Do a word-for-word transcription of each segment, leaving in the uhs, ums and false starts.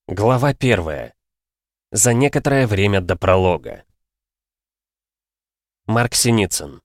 Глава первая. За некоторое время до пролога. Марк Синицын.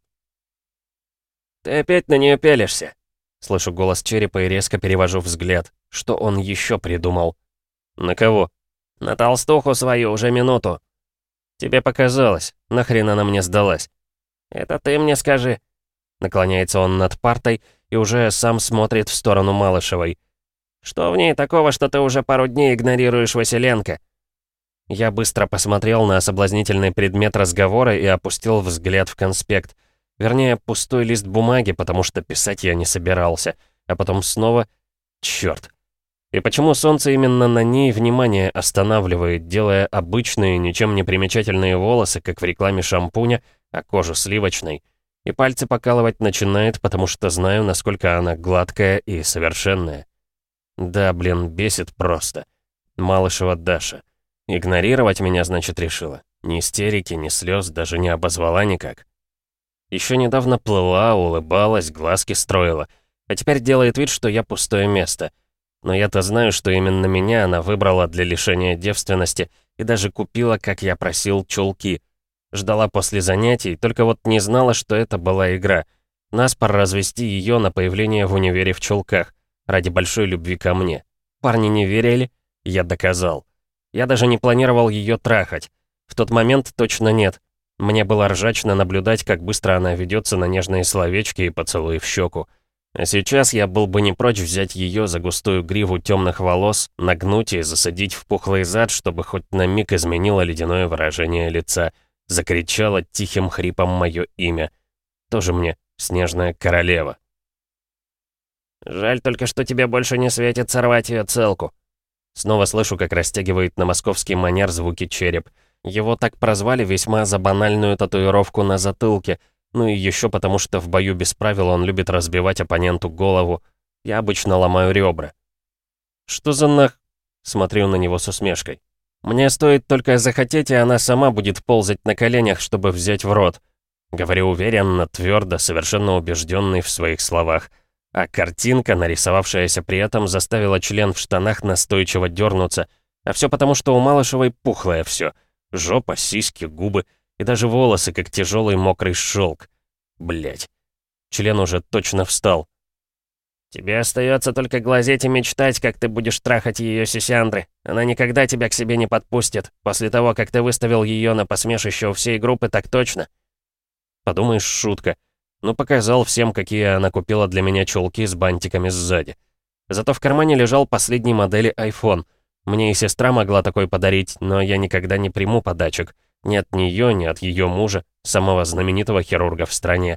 «Ты опять на нее пялишься?» Слышу голос черепа и резко перевожу взгляд. Что он еще придумал? «На кого?» «На толстуху свою уже минуту». «Тебе показалось. Нахрен она мне сдалась?» «Это ты мне скажи». Наклоняется он над партой и уже сам смотрит в сторону Малышевой. «Что в ней такого, что ты уже пару дней игнорируешь Василенко?» Я быстро посмотрел на соблазнительный предмет разговора и опустил взгляд в конспект. Вернее, пустой лист бумаги, потому что писать я не собирался. А потом снова... Чёрт. И почему солнце именно на ней внимание останавливает, делая обычные, ничем не примечательные волосы, как в рекламе шампуня, а кожу сливочной? И пальцы покалывать начинает, потому что знаю, насколько она гладкая и совершенная. Да, блин, бесит просто. Малышева Даша. Игнорировать меня, значит, решила. Ни истерики, ни слез, даже не обозвала никак. Еще недавно плыла, улыбалась, глазки строила. А теперь делает вид, что я пустое место. Но я-то знаю, что именно меня она выбрала для лишения девственности и даже купила, как я просил, чулки. Ждала после занятий, только вот не знала, что это была игра. Наспор развести ее на появление в универе в чулках. Ради большой любви ко мне. Парни не верили, я доказал. Я даже не планировал ее трахать. В тот момент точно нет. Мне было ржачно наблюдать, как быстро она ведется на нежные словечки и поцелуи в щеку. А сейчас я был бы не прочь взять ее за густую гриву темных волос, нагнуть и засадить в пухлый зад, чтобы хоть на миг изменило ледяное выражение лица. Закричала тихим хрипом мое имя. Тоже мне снежная королева. «Жаль только, что тебе больше не светит сорвать ее целку». Снова слышу, как растягивает на московский манер звуки череп. Его так прозвали весьма за банальную татуировку на затылке, ну и еще потому, что в бою без правил он любит разбивать оппоненту голову. Я обычно ломаю ребра. «Что за нах...» Смотрю на него с усмешкой. «Мне стоит только захотеть, и она сама будет ползать на коленях, чтобы взять в рот». Говорю уверенно, твердо, совершенно убежденный в своих словах. А картинка, нарисовавшаяся при этом, заставила член в штанах настойчиво дернуться. А все потому, что у Малышевой пухлое все. Жопа, сиськи, губы и даже волосы, как тяжелый мокрый шелк. Блять. Член уже точно встал. «Тебе остается только глазеть и мечтать, как ты будешь трахать ее сисяндры. Она никогда тебя к себе не подпустит. После того, как ты выставил ее на посмешище у всей группы, так точно». Подумаешь, шутка. Ну, показал всем, какие она купила для меня чулки с бантиками сзади. Зато в кармане лежал последней модели iPhone. Мне и сестра могла такой подарить, но я никогда не приму подачек. Ни от нее, ни от ее мужа, самого знаменитого хирурга в стране.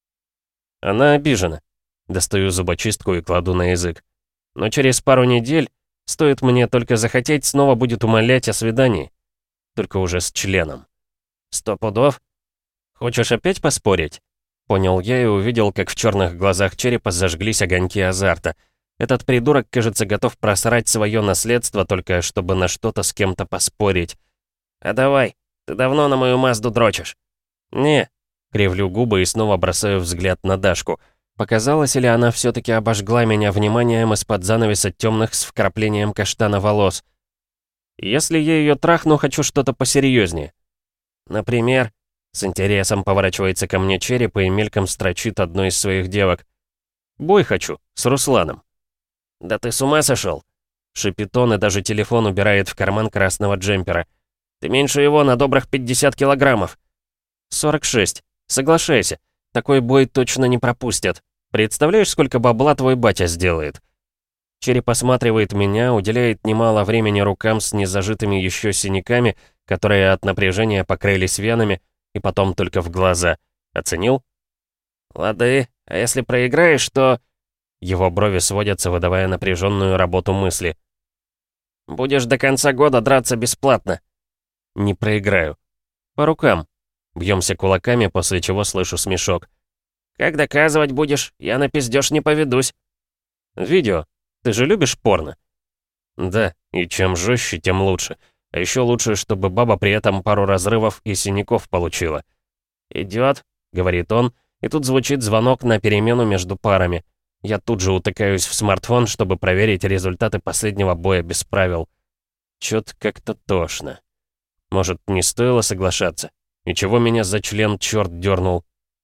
Она обижена. Достаю зубочистку и кладу на язык. Но через пару недель, стоит мне только захотеть, снова будет умолять о свидании. Только уже с членом. Сто пудов? Хочешь опять поспорить? Понял я и увидел, как в черных глазах черепа зажглись огоньки азарта. Этот придурок, кажется, готов просрать свое наследство, только чтобы на что-то с кем-то поспорить. «А давай, ты давно на мою Мазду дрочишь?» «Не», — кривлю губы и снова бросаю взгляд на Дашку. Показалось, или она все-таки обожгла меня вниманием из-под занавеса темных с вкраплением каштана волос. «Если я ее трахну, хочу что-то посерьезнее». «Например?» С интересом поворачивается ко мне череп и мельком строчит одной из своих девок. «Бой хочу, с Русланом». «Да ты с ума сошел?» Шипит он и даже телефон убирает в карман красного джемпера. «Ты меньше его на добрых пятьдесят килограммов». «сорок шесть. Соглашайся. Такой бой точно не пропустят. Представляешь, сколько бабла твой батя сделает?» Череп осматривает меня, уделяет немало времени рукам с незажитыми еще синяками, которые от напряжения покрылись венами, и потом только в глаза. Оценил? «Лады, а если проиграешь, то...» Его брови сводятся, выдавая напряженную работу мысли. «Будешь до конца года драться бесплатно». «Не проиграю». «По рукам». Бьемся кулаками, после чего слышу смешок. «Как доказывать будешь? Я на пиздёж не поведусь». «Видео. Ты же любишь порно?» «Да, и чем жестче, тем лучше. А еще лучше, чтобы баба при этом пару разрывов и синяков получила». «Идет», — говорит он, и тут звучит звонок на перемену между парами. Я тут же утыкаюсь в смартфон, чтобы проверить результаты последнего боя без правил. Чё-то как-то тошно. Может, не стоило соглашаться? И чего меня за член черт дернул?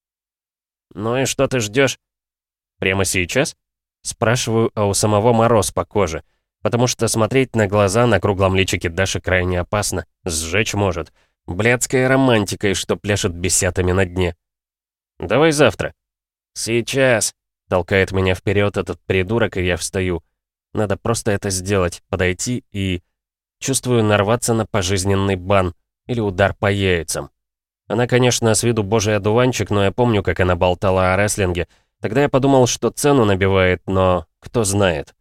«Ну и что ты ждешь? «Прямо сейчас?» Спрашиваю, а у самого мороз по коже. Потому что смотреть на глаза на круглом личике Даши крайне опасно. Сжечь может. Блядская романтика, и что пляшет бесятами на дне. «Давай завтра». «Сейчас», — толкает меня вперед этот придурок, и я встаю. Надо просто это сделать, подойти и... Чувствую нарваться на пожизненный бан или удар по яйцам. Она, конечно, с виду божий одуванчик, но я помню, как она болтала о рестлинге. Тогда я подумал, что цену набивает, но кто знает.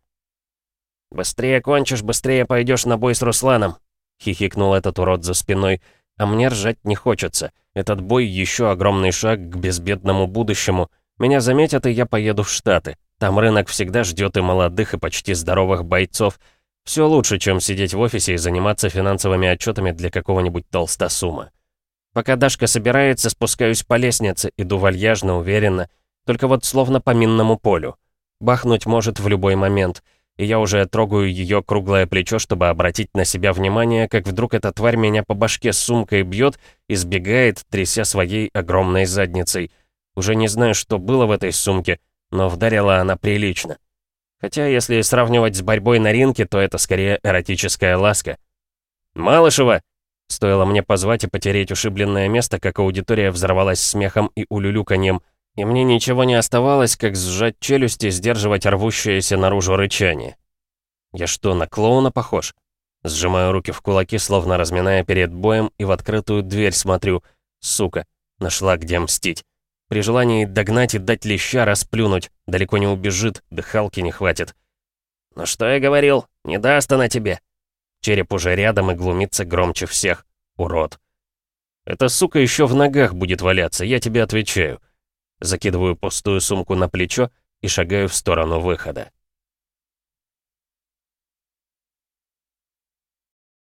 «Быстрее кончишь, быстрее пойдешь на бой с Русланом», — хихикнул этот урод за спиной. А мне ржать не хочется. Этот бой еще огромный шаг к безбедному будущему. Меня заметят, и я поеду в Штаты. Там рынок всегда ждет и молодых, и почти здоровых бойцов. Все лучше, чем сидеть в офисе и заниматься финансовыми отчетами для какого-нибудь толстосума. Пока Дашка собирается, спускаюсь по лестнице, иду вальяжно, уверенно. Только вот словно по минному полю. Бахнуть может в любой момент. И я уже трогаю ее круглое плечо, чтобы обратить на себя внимание, как вдруг эта тварь меня по башке с сумкой бьет и сбегает, тряся своей огромной задницей. Уже не знаю, что было в этой сумке, но вдарила она прилично. Хотя, если сравнивать с борьбой на ринге, то это скорее эротическая ласка. «Малышева!» Стоило мне позвать и потереть ушибленное место, как аудитория взорвалась смехом и улюлюканьем, и мне ничего не оставалось, как сжать челюсти и сдерживать рвущееся наружу рычание. Я что, на клоуна похож? Сжимаю руки в кулаки, словно разминая перед боем, и в открытую дверь смотрю. Сука, нашла где мстить. При желании догнать и дать леща расплюнуть. Далеко не убежит, дыхалки не хватит. «Ну что я говорил? Не даст она тебе!» Череп уже рядом и глумится громче всех. Урод. «Эта сука еще в ногах будет валяться, я тебе отвечаю». Закидываю пустую сумку на плечо и шагаю в сторону выхода.